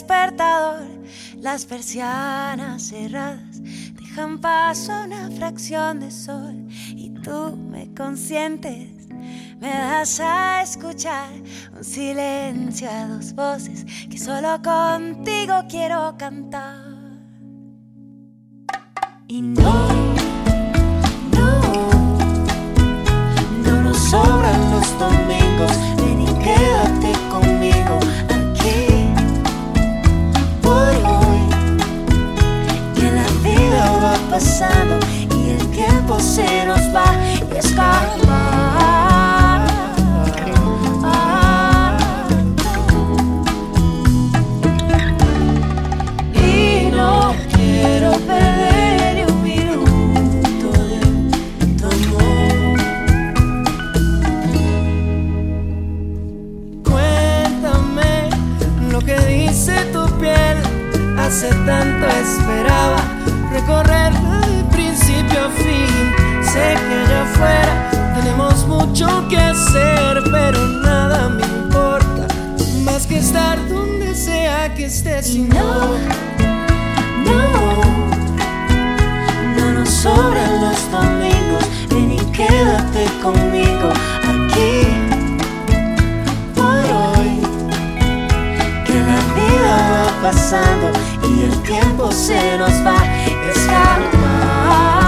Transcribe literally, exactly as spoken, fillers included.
despertador. Las persianas cerradas dejan paso a una fracción de sol. Y tú me consientes, me das a escuchar un silencio a dos voces que solo contigo quiero cantar. Y no, no, no nos sobran los domingos. Ven y quédate conmigo aquí por hoy. Que la vida va pasando y el tiempo se nos va y escapa. Y no quiero perder ni un minuto de tu amor. Cuéntame lo que dice tu piel. Hace tanto esperaba recorrerla de principio a fin. Sé que allá afuera tenemos mucho que hacer, pero nada me importa más que estar donde sea que estés. Y no, no, no nos sobran los domingos. Ven y quédate conmigo aquí por hoy. Que la vida va pasando y el tiempo se nos va a escapar.